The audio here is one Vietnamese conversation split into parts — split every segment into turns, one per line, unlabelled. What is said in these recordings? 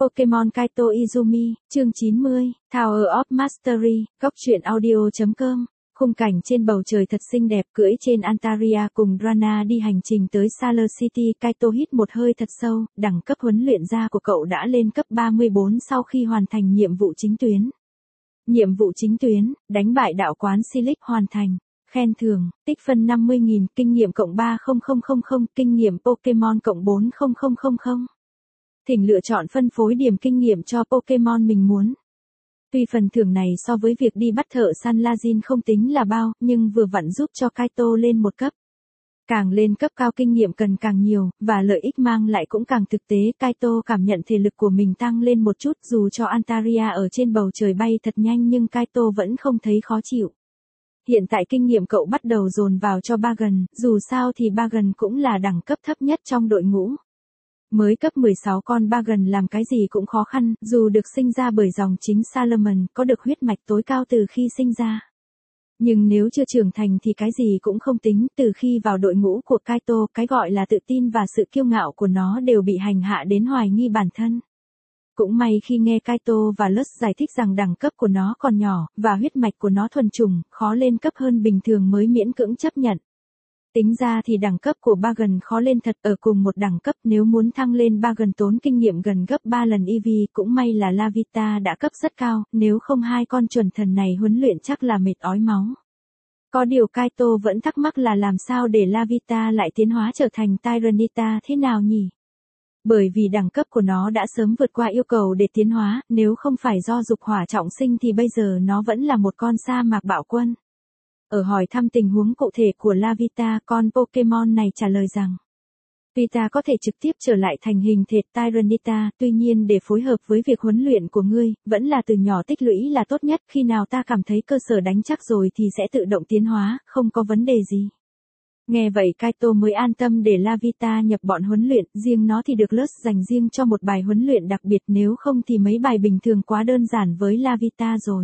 Pokemon Kaito Izumi, chương 90, Tower of Mastery, góc truyện audio.com. Khung cảnh trên bầu trời thật xinh đẹp, cưỡi trên Antaria cùng Drana đi hành trình tới Sailor City. Kaito hít một hơi thật sâu, đẳng cấp huấn luyện gia của cậu đã lên cấp 34 sau khi hoàn thành nhiệm vụ chính tuyến. Nhiệm vụ chính tuyến, đánh bại đạo quán Silic hoàn thành. Khen thưởng, tích phân 50.000, kinh nghiệm cộng 30000, kinh nghiệm Pokemon cộng 40000. Thỉnh lựa chọn phân phối điểm kinh nghiệm cho Pokemon mình muốn. Tuy phần thưởng này so với việc đi bắt thợ săn Lajin không tính là bao, nhưng vừa vặn giúp cho Kaito lên một cấp. Càng lên cấp cao kinh nghiệm cần càng nhiều, và lợi ích mang lại cũng càng thực tế. Kaito cảm nhận thể lực của mình tăng lên một chút, dù cho Antaria ở trên bầu trời bay thật nhanh nhưng Kaito vẫn không thấy khó chịu. Hiện tại kinh nghiệm cậu bắt đầu dồn vào cho Bagon, dù sao thì Bagon cũng là đẳng cấp thấp nhất trong đội ngũ. Mới cấp 16 con Bagon làm cái gì cũng khó khăn, dù được sinh ra bởi dòng chính Salomon, có được huyết mạch tối cao từ khi sinh ra. Nhưng nếu chưa trưởng thành thì cái gì cũng không tính, từ khi vào đội ngũ của Kaito, cái gọi là tự tin và sự kiêu ngạo của nó đều bị hành hạ đến hoài nghi bản thân. Cũng may khi nghe Kaito và Lutz giải thích rằng đẳng cấp của nó còn nhỏ, và huyết mạch của nó thuần chủng, khó lên cấp hơn bình thường mới miễn cưỡng chấp nhận. Tính ra thì đẳng cấp của Bagon khó lên thật, ở cùng một đẳng cấp nếu muốn thăng lên Bagon tốn kinh nghiệm gần gấp 3 lần Eevee, cũng may là Lavita đã cấp rất cao, nếu không hai con chuẩn thần này huấn luyện chắc là mệt ói máu. Có điều Kaito vẫn thắc mắc là làm sao để Lavita lại tiến hóa trở thành Tyranitar thế nào nhỉ? Bởi vì đẳng cấp của nó đã sớm vượt qua yêu cầu để tiến hóa, nếu không phải do dục hỏa trọng sinh thì bây giờ nó vẫn là một con sa mạc bạo quân. Ở hỏi thăm tình huống cụ thể của Lavita, con Pokemon này trả lời rằng Vita có thể trực tiếp trở lại thành hình thể Tyranitar, tuy nhiên để phối hợp với việc huấn luyện của ngươi, vẫn là từ nhỏ tích lũy là tốt nhất, khi nào ta cảm thấy cơ sở đánh chắc rồi thì sẽ tự động tiến hóa, không có vấn đề gì. Nghe vậy Kaito mới an tâm để Lavita nhập bọn huấn luyện, riêng nó thì được Lutz dành riêng cho một bài huấn luyện đặc biệt, nếu không thì mấy bài bình thường quá đơn giản với Lavita rồi.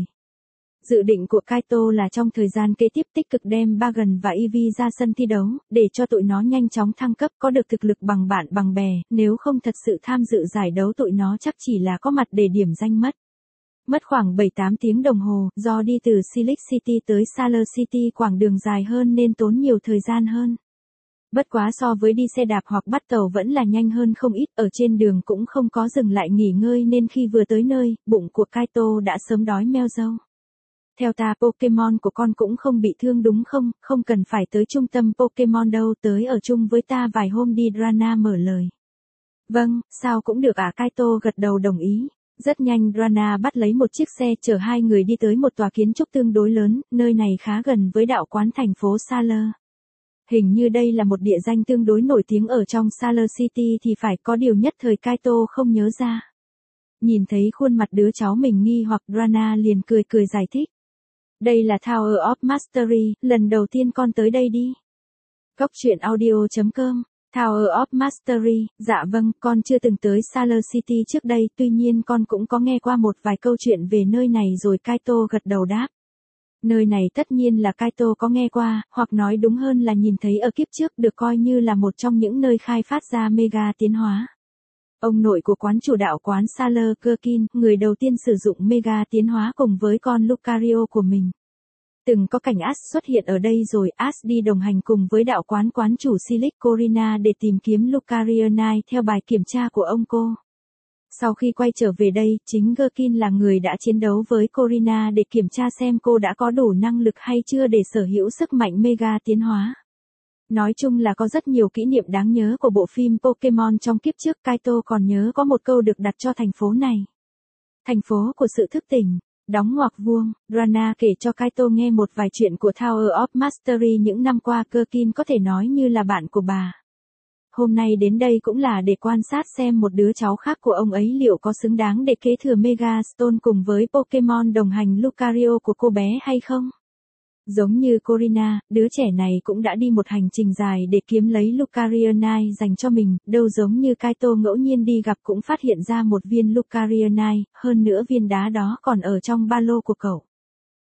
Dự định của Kaito là trong thời gian kế tiếp tích cực đem Bagon và Eevee ra sân thi đấu, để cho tụi nó nhanh chóng thăng cấp, có được thực lực bằng bạn bằng bè, nếu không thật sự tham dự giải đấu tụi nó chắc chỉ là có mặt để điểm danh mất. Mất khoảng 7-8 tiếng đồng hồ, do đi từ Silic City tới Sailor City quãng đường dài hơn nên tốn nhiều thời gian hơn. Bất quá so với đi xe đạp hoặc bắt tàu vẫn là nhanh hơn không ít, ở trên đường cũng không có dừng lại nghỉ ngơi nên khi vừa tới nơi, bụng của Kaito đã sớm đói meo râu. Theo ta Pokemon của con cũng không bị thương đúng không, không cần phải tới trung tâm Pokemon đâu, tới ở chung với ta vài hôm đi, Drana mở lời. Vâng, sao cũng được Kaito gật đầu đồng ý. Rất nhanh Drana bắt lấy một chiếc xe chở hai người đi tới một tòa kiến trúc tương đối lớn, nơi này khá gần với đạo quán thành phố Sailor. Hình như đây là một địa danh tương đối nổi tiếng ở trong Sailor City thì phải, có điều nhất thời Kaito không nhớ ra. Nhìn thấy khuôn mặt đứa cháu mình nghi hoặc, Drana liền cười giải thích. Đây là Tower of Mastery, lần đầu tiên con tới đây đi. Góc truyện audio.com. Tower of Mastery, dạ vâng, con chưa từng tới Sailor City trước đây, tuy nhiên con cũng có nghe qua một vài câu chuyện về nơi này rồi, Kaito gật đầu đáp. Nơi này tất nhiên là Kaito có nghe qua, hoặc nói đúng hơn là nhìn thấy ở kiếp trước, được coi như là một trong những nơi khai phát ra mega tiến hóa. Ông nội của quán chủ đạo quán Sailor, Gherkin, người đầu tiên sử dụng mega tiến hóa cùng với con Lucario của mình. Từng có cảnh Ash xuất hiện ở đây rồi, Ash đi đồng hành cùng với đạo quán chủ Silic Corina để tìm kiếm Lucario Knight theo bài kiểm tra của ông cô. Sau khi quay trở về đây, chính Gherkin là người đã chiến đấu với Corina để kiểm tra xem cô đã có đủ năng lực hay chưa để sở hữu sức mạnh mega tiến hóa. Nói chung là có rất nhiều kỷ niệm đáng nhớ của bộ phim Pokemon trong kiếp trước. Kaito còn nhớ có một câu được đặt cho thành phố này. Thành phố của sự thức tỉnh. Đóng ngoặc vuông, Drana kể cho Kaito nghe một vài chuyện của Tower of Mastery những năm qua. Gherkin có thể nói như là bạn của bà. Hôm nay đến đây cũng là để quan sát xem một đứa cháu khác của ông ấy liệu có xứng đáng để kế thừa Mega Stone cùng với Pokemon đồng hành Lucario của cô bé hay không. Giống như Corina, đứa trẻ này cũng đã đi một hành trình dài để kiếm lấy Lucario Knight dành cho mình, đâu giống như Kaito ngẫu nhiên đi gặp cũng phát hiện ra một viên Lucario Knight, hơn nữa viên đá đó còn ở trong ba lô của cậu.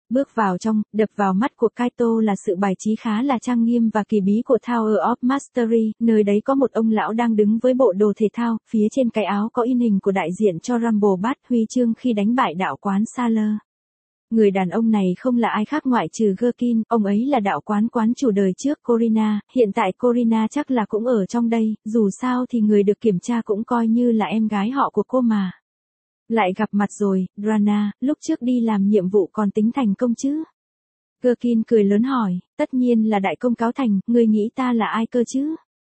Bước vào trong, đập vào mắt của Kaito là sự bài trí khá là trang nghiêm và kỳ bí của Tower of Mastery, nơi đấy có một ông lão đang đứng với bộ đồ thể thao, phía trên cái áo có in hình của đại diện cho Rumble Bat huy chương khi đánh bại đạo quán Sailor. Người đàn ông này không là ai khác ngoại trừ Gherkin, ông ấy là đạo quán chủ đời trước Corina, hiện tại Corina chắc là cũng ở trong đây, dù sao thì người được kiểm tra cũng coi như là em gái họ của cô mà. Lại gặp mặt rồi, Rana, lúc trước đi làm nhiệm vụ còn tính thành công chứ? Gherkin cười lớn hỏi, tất nhiên là đại công cáo thành, người nghĩ ta là ai cơ chứ?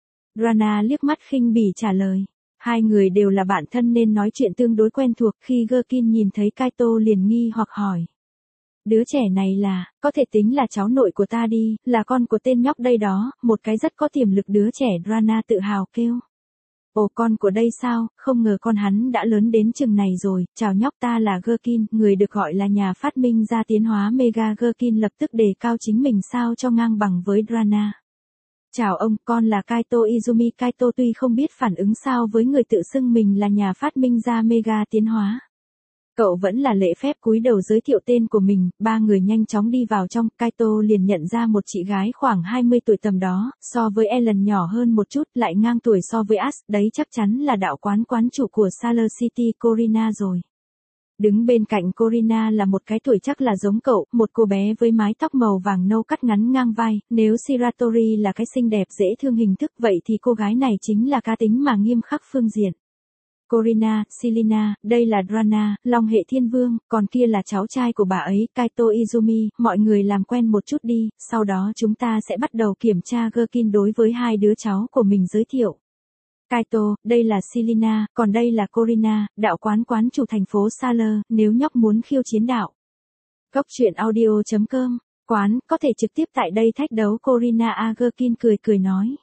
Rana liếc mắt khinh bỉ trả lời. Hai người đều là bạn thân nên nói chuyện tương đối quen thuộc, khi Gherkin nhìn thấy Kaito liền nghi hoặc hỏi. Đứa trẻ này là, có thể tính là cháu nội của ta đi, là con của tên nhóc đây đó, một cái rất có tiềm lực đứa trẻ, Rana tự hào kêu. Ồ, con của đây sao, không ngờ con hắn đã lớn đến chừng này rồi, chào nhóc, ta là Gherkin, người được gọi là nhà phát minh ra tiến hóa Mega. Gherkin lập tức đề cao chính mình sao cho ngang bằng với Rana. Chào ông, con là Kaito Izumi. Kaito tuy không biết phản ứng sao với người tự xưng mình là nhà phát minh ra Mega tiến hóa. Cậu vẫn là lễ phép cúi đầu giới thiệu tên của mình, ba người nhanh chóng đi vào trong, Kaito liền nhận ra một chị gái khoảng 20 tuổi tầm đó, so với Ellen nhỏ hơn một chút, lại ngang tuổi so với Ash, đấy chắc chắn là đạo quán chủ của Sailor City Corina rồi. Đứng bên cạnh Corina là một cái tuổi chắc là giống cậu, một cô bé với mái tóc màu vàng nâu cắt ngắn ngang vai, nếu Shiratori là cái xinh đẹp dễ thương hình thức vậy thì cô gái này chính là cá tính mà nghiêm khắc phương diện. Corina, Selina, đây là Rana, Long hệ thiên vương, còn kia là cháu trai của bà ấy, Kaito Izumi, mọi người làm quen một chút đi, sau đó chúng ta sẽ bắt đầu kiểm tra. Gherkin đối với hai đứa cháu của mình giới thiệu. Kaito, đây là Selina, còn đây là Corina, đạo quán chủ thành phố Sailor, nếu nhóc muốn khiêu chiến đạo. Góc truyện audio.com, quán, có thể trực tiếp tại đây thách đấu Corina. Gherkin cười nói.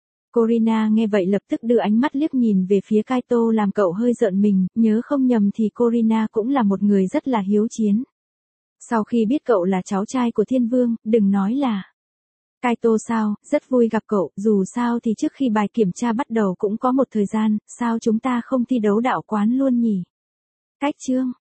Corina nghe vậy lập tức đưa ánh mắt liếc nhìn về phía Kaito làm cậu hơi rợn mình, nhớ không nhầm thì Corina cũng là một người rất là hiếu chiến. Sau khi biết cậu là cháu trai của thiên vương, đừng nói là. Kaito sao, rất vui gặp cậu, dù sao thì trước khi bài kiểm tra bắt đầu cũng có một thời gian, sao chúng ta không thi đấu đạo quán luôn nhỉ? Cách chương.